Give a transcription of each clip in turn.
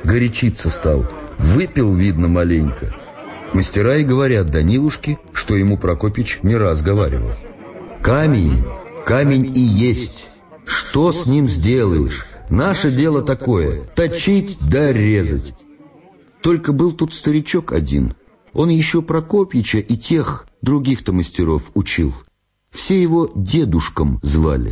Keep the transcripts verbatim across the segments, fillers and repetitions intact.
горячиться стал. Выпил, видно, маленько. Мастера и говорят Данилушке, что ему Прокопич не раз говаривал. Камень, камень и есть. Что с ним сделаешь? Наше дело такое — точить да резать. Только был тут старичок один. Он еще Прокопича и тех других-то мастеров учил. Все его дедушком звали.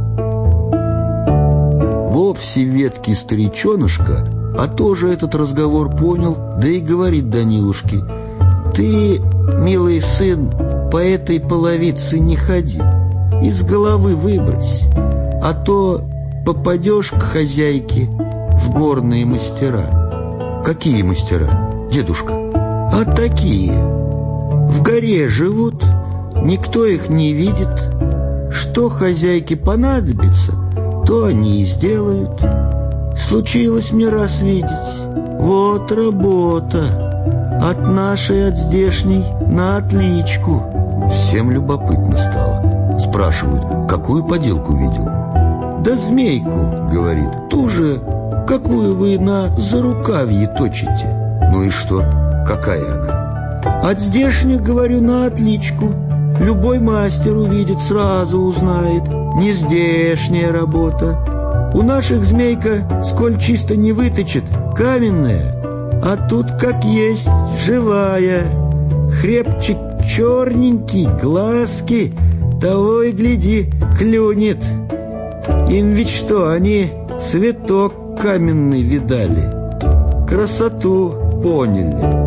Вовсе веткий старичонышка, а тоже этот разговор понял, да и говорит Данилушке: «Ты, милый сын, по этой половице не ходи, из головы выбрось, а то попадешь к хозяйке в горные мастера». «Какие мастера, дедушка?» «А такие. В горе живут, никто их не видит. Что хозяйке понадобится, то они и сделают. Случилось мне раз видеть. Вот работа. От нашей, от здешней на отличку». Всем любопытно стало. Спрашивают, какую поделку видел. «Да змейку, — говорит, — ту же, какую вы на зарукавье точите». «Ну и что? Какая она?» «От здешних, говорю, на отличку. Любой мастер увидит, сразу узнает. Не здешняя работа. У наших змейка, сколь чисто не выточит, каменная, а тут как есть, живая. Хребчик черненький, глазки, того и гляди, клюнет. Им ведь что, они цветок каменный видали, красоту поняли».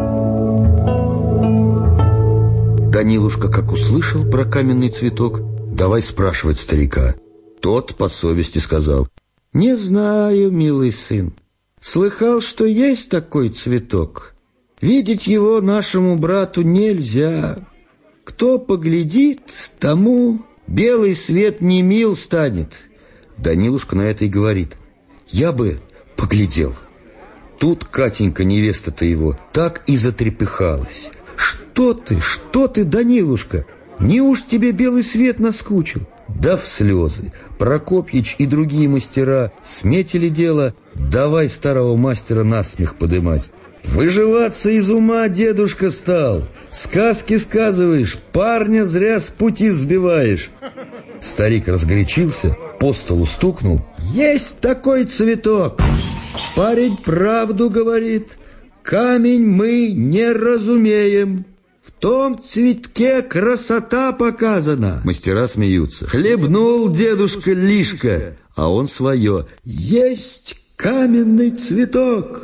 Данилушка, как услышал про каменный цветок, давай спрашивать старика. Тот по совести сказал: «Не знаю, милый сын. Слыхал, что есть такой цветок. Видеть его нашему брату нельзя. Кто поглядит, тому белый свет не мил станет». Данилушка на это и говорит: «Я бы поглядел». Тут Катенька, невеста-то его, так и затрепыхалась. «Что ты, что ты, Данилушка? Неуж тебе белый свет наскучил?» Да в слезы. Прокопьич и другие мастера сметили дело, давай старого мастера насмех подымать. «Выживаться из ума дедушка стал. Сказки сказываешь, парня зря с пути сбиваешь». Старик разгорячился, по столу стукнул. «Есть такой цветок! Парень правду говорит. Камень мы не разумеем. В том цветке красота показана». Мастера смеются. Хлебнул дедушка лишка, а он свое: «Есть каменный цветок».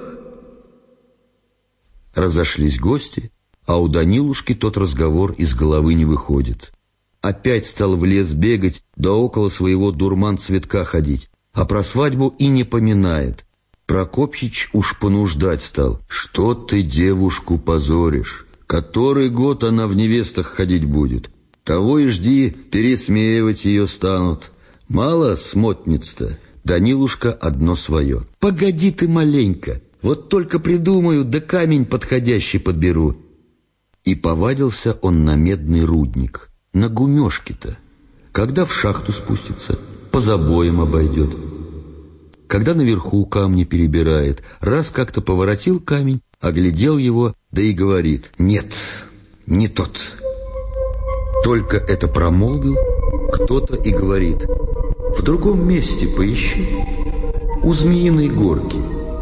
Разошлись гости, а у Данилушки тот разговор из головы не выходит. Опять стал в лес бегать, да около своего дурман-цветка ходить, а про свадьбу и не поминает. Прокопьич уж понуждать стал: «Что ты девушку позоришь? Который год она в невестах ходить будет? Того и жди, пересмеивать ее станут. Мало смотниц-то». Данилушка одно свое: «Погоди ты маленько, вот только придумаю, да камень подходящий подберу». И повадился он на медный рудник, на гумешке-то. Когда в шахту спустится, по забоям обойдет. Когда наверху камни перебирает, раз как-то поворотил камень, оглядел его, да и говорит: «Нет, не тот». Только это промолвил, кто-то и говорит: «В другом месте поищи, у Змеиной горки».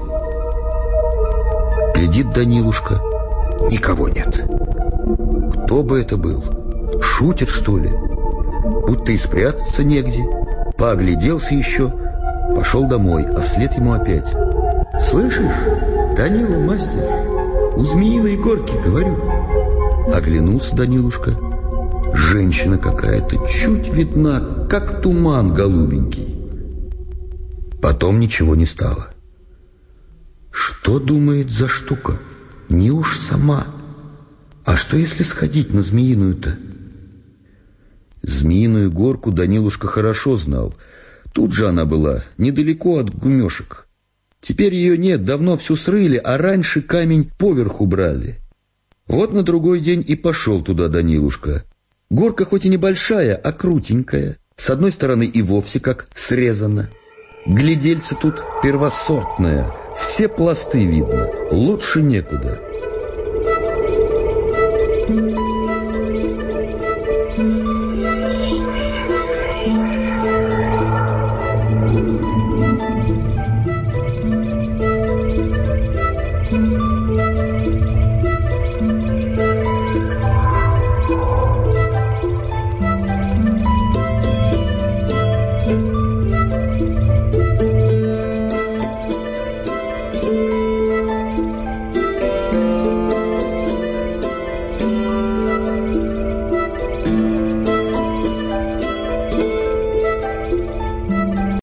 Глядит Данилушка, никого нет. Кто бы это был? Шутит, что ли? Будто и спрятаться негде. Поогляделся еще, пошел домой, а вслед ему опять: «Слышишь, Данила, мастер, у Змеиной горки, говорю». Оглянулся Данилушка. Женщина какая-то, чуть видна, как туман голубенький. Потом ничего не стало. Что думает за штука? Не уж сама. А что, если сходить на Змеиную-то? Змеиную горку Данилушка хорошо знал. Тут же она была, недалеко от гумешек. Теперь ее нет, давно всю срыли, а раньше камень поверху брали. Вот на другой день и пошел туда Данилушка. Горка хоть и небольшая, а крутенькая. С одной стороны и вовсе как срезана. Глядельце тут первосортное. Все пласты видно, лучше некуда.